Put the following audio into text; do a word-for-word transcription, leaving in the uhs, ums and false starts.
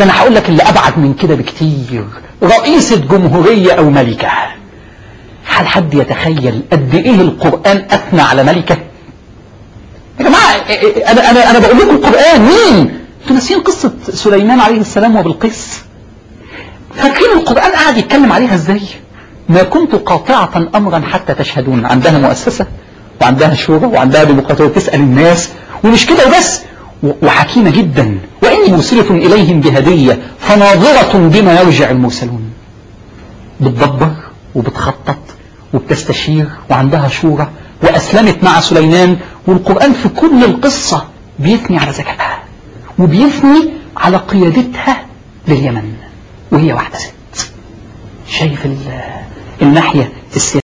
ده انا هقول لك اللي ابعد من كده بكتير، رئيسة جمهورية او ملكة. هل حد يتخيل قد ايه القرآن اثنى على ملكة؟ يا جماعة انا انا انا بقول لكم القرآن مين؟ انتوا ناسيين قصة سليمان عليه السلام وبلقيس؟ فاكرين القرآن قاعد يتكلم عليها ازاي؟ ما كنت قاطعة امرا حتى تشهدون. عندها مؤسسة وعندها شورى وعندها ديمقراطية تسأل الناس، ومش كده وبس، وحكيمة جدا. وإني مرسلة إليهم بهدية فناظرة بما يرجع المرسلون. بتدبر وبتخطط وبتستشير وعندها شورى، وأسلمت مع سليمان. والقرآن في كل القصة بيثني على ذكائها وبيثني على قيادتها لليمن، وهي واحدة ست. شايف الناحية السياسية